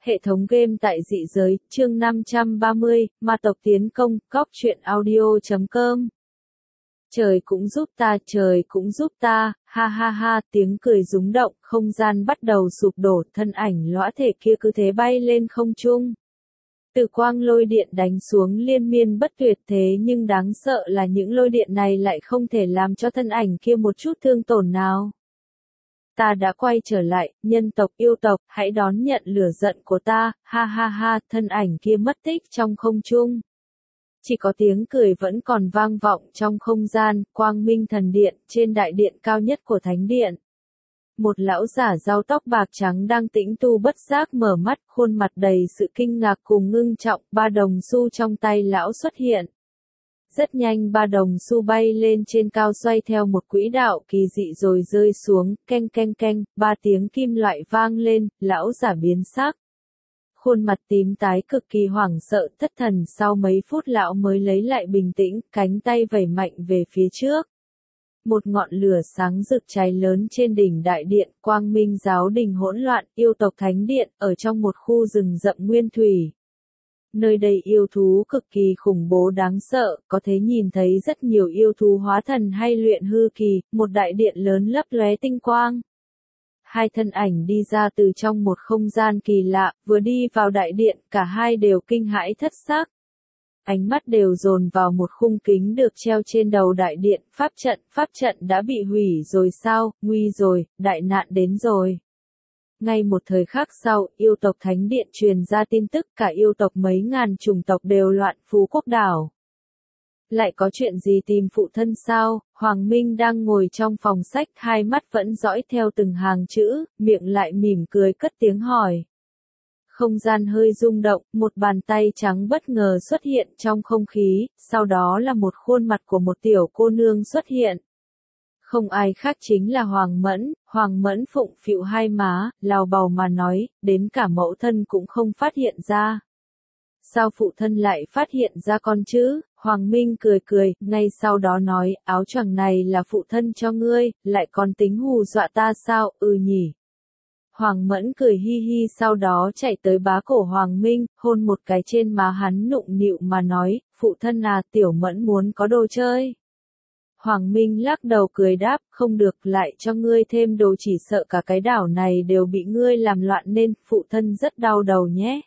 Hệ thống game tại dị giới, chương 530, ma tộc tiến công, cóc truyện audio.com. Trời cũng giúp ta, ha ha ha, tiếng cười rúng động, không gian bắt đầu sụp đổ, thân ảnh lõa thể kia cứ thế bay lên không trung. Từ quang lôi điện đánh xuống liên miên bất tuyệt, thế nhưng đáng sợ là những lôi điện này lại không thể làm cho thân ảnh kia một chút thương tổn nào. Ta đã quay trở lại, nhân tộc yêu tộc, hãy đón nhận lửa giận của ta, ha ha ha, thân ảnh kia mất tích trong không trung. Chỉ có tiếng cười vẫn còn vang vọng trong không gian, quang minh thần điện, trên đại điện cao nhất của thánh điện. Một lão giả râu tóc bạc trắng đang tĩnh tu bất giác mở mắt, khuôn mặt đầy sự kinh ngạc cùng ngưng trọng, ba đồng xu trong tay lão xuất hiện. Rất nhanh ba đồng xu bay lên trên cao xoay theo một quỹ đạo kỳ dị rồi rơi xuống, keng keng keng, ba tiếng kim loại vang lên, lão giả biến sắc. Khuôn mặt tím tái cực kỳ hoảng sợ thất thần, sau mấy phút lão mới lấy lại bình tĩnh, cánh tay vẩy mạnh về phía trước. Một ngọn lửa sáng rực cháy lớn trên đỉnh đại điện, quang minh giáo đình hỗn loạn, yêu tộc thánh điện, ở trong một khu rừng rậm nguyên thủy. Nơi đây yêu thú cực kỳ khủng bố đáng sợ, có thể nhìn thấy rất nhiều yêu thú hóa thần hay luyện hư kỳ, một đại điện lớn lấp lóe tinh quang. Hai thân ảnh đi ra từ trong một không gian kỳ lạ, vừa đi vào đại điện, cả hai đều kinh hãi thất xác. Ánh mắt đều dồn vào một khung kính được treo trên đầu đại điện, pháp trận đã bị hủy rồi sao, nguy rồi, đại nạn đến rồi. Ngay một thời khắc sau, yêu tộc thánh điện truyền ra tin tức cả yêu tộc mấy ngàn chủng tộc đều loạn Phú Quốc đảo. Lại có chuyện gì tìm phụ thân sao? Hoàng Minh đang ngồi trong phòng sách, hai mắt vẫn dõi theo từng hàng chữ, miệng lại mỉm cười cất tiếng hỏi. Không gian hơi rung động, một bàn tay trắng bất ngờ xuất hiện trong không khí, sau đó là một khuôn mặt của một tiểu cô nương xuất hiện. Không ai khác chính là Hoàng Mẫn phụng phịu hai má, lào bào mà nói, đến cả mẫu thân cũng không phát hiện ra. Sao phụ thân lại phát hiện ra con chứ? Hoàng Minh cười, ngay sau đó nói, áo choàng này là phụ thân cho ngươi, lại còn tính hù dọa ta sao, nhỉ. Hoàng Mẫn cười hi hi sau đó chạy tới bá cổ Hoàng Minh, hôn một cái trên má hắn nụng nịu mà nói, phụ thân à, tiểu Mẫn muốn có đồ chơi. Hoàng Minh lắc đầu cười đáp, không được, lại cho ngươi thêm đồ chỉ sợ cả cái đảo này đều bị ngươi làm loạn nên, phụ thân rất đau đầu nhé.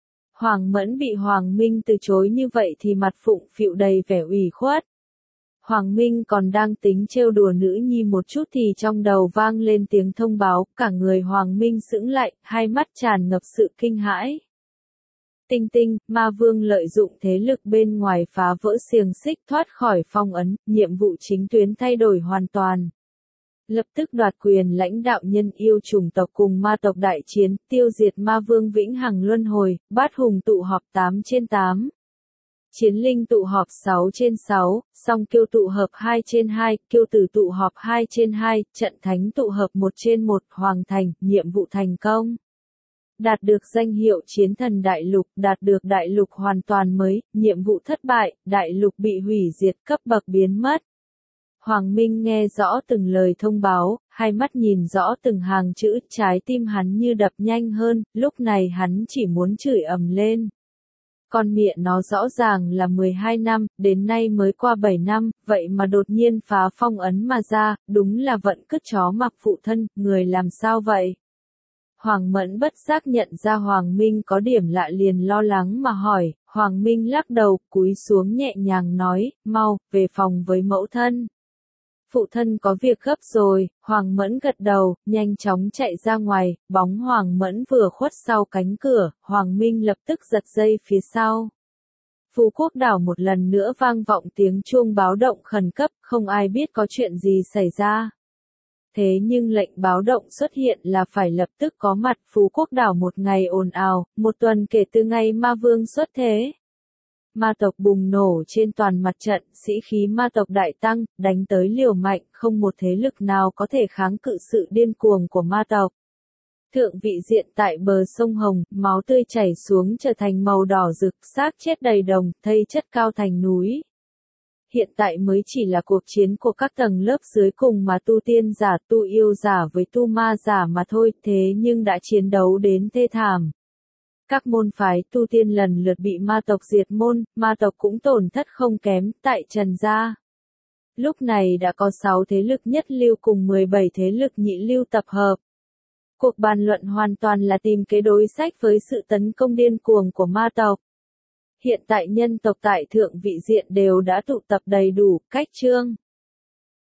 Hoàng Mẫn bị Hoàng Minh từ chối như vậy thì mặt phụng phịu đầy vẻ ủy khuất. Hoàng Minh còn đang tính trêu đùa nữ nhi một chút thì trong đầu vang lên tiếng thông báo, cả người Hoàng Minh sững lại, hai mắt tràn ngập sự kinh hãi. Tinh tinh, ma vương lợi dụng thế lực bên ngoài phá vỡ xiềng xích thoát khỏi phong ấn, nhiệm vụ chính tuyến thay đổi hoàn toàn. Lập tức đoạt quyền lãnh đạo nhân yêu chủng tộc cùng ma tộc đại chiến, tiêu diệt ma vương vĩnh hằng luân hồi, bát hùng tụ họp 8/8. Chiến linh tụ họp 6/6, song kiêu tụ hợp 2/2, kiêu tử tụ họp 2/2, trận thánh tụ hợp 1/1, hoàn thành, nhiệm vụ thành công. Đạt được danh hiệu chiến thần đại lục, đạt được đại lục hoàn toàn mới, nhiệm vụ thất bại, đại lục bị hủy diệt, cấp bậc biến mất. Hoàng Minh nghe rõ từng lời thông báo, hai mắt nhìn rõ từng hàng chữ, trái tim hắn như đập nhanh hơn, lúc này hắn chỉ muốn chửi ầm lên. Con mẹ nó rõ ràng là 12 năm, đến nay mới qua 7 năm, vậy mà đột nhiên phá phong ấn mà ra, đúng là vận cứt chó mặc phụ thân, người làm sao vậy? Hoàng Mẫn bất giác nhận ra Hoàng Minh có điểm lạ liền lo lắng mà hỏi, Hoàng Minh lắc đầu, cúi xuống nhẹ nhàng nói, mau, về phòng với mẫu thân. Phụ thân có việc gấp rồi, Hoàng Mẫn gật đầu, nhanh chóng chạy ra ngoài, bóng Hoàng Mẫn vừa khuất sau cánh cửa, Hoàng Minh lập tức giật dây phía sau. Phú Quốc đảo một lần nữa vang vọng tiếng chuông báo động khẩn cấp, không ai biết có chuyện gì xảy ra. Thế nhưng lệnh báo động xuất hiện là phải lập tức có mặt Phú Quốc đảo một ngày ồn ào, một tuần kể từ ngày ma vương xuất thế. Ma tộc bùng nổ trên toàn mặt trận, sĩ khí ma tộc đại tăng, đánh tới liều mạnh, không một thế lực nào có thể kháng cự sự điên cuồng của ma tộc. Thượng vị diện tại bờ sông Hồng, máu tươi chảy xuống trở thành màu đỏ rực, xác chết đầy đồng, thây chất cao thành núi. Hiện tại mới chỉ là cuộc chiến của các tầng lớp dưới cùng mà tu tiên giả, tu yêu giả với tu ma giả mà thôi, thế nhưng đã chiến đấu đến thê thảm. Các môn phái tu tiên lần lượt bị ma tộc diệt môn, ma tộc cũng tổn thất không kém, tại Trần gia. Lúc này đã có 6 thế lực nhất lưu cùng 17 thế lực nhị lưu tập hợp. Cuộc bàn luận hoàn toàn là tìm kế đối sách với sự tấn công điên cuồng của ma tộc. Hiện tại nhân tộc tại Thượng Vị Diện đều đã tụ tập đầy đủ, cách trương.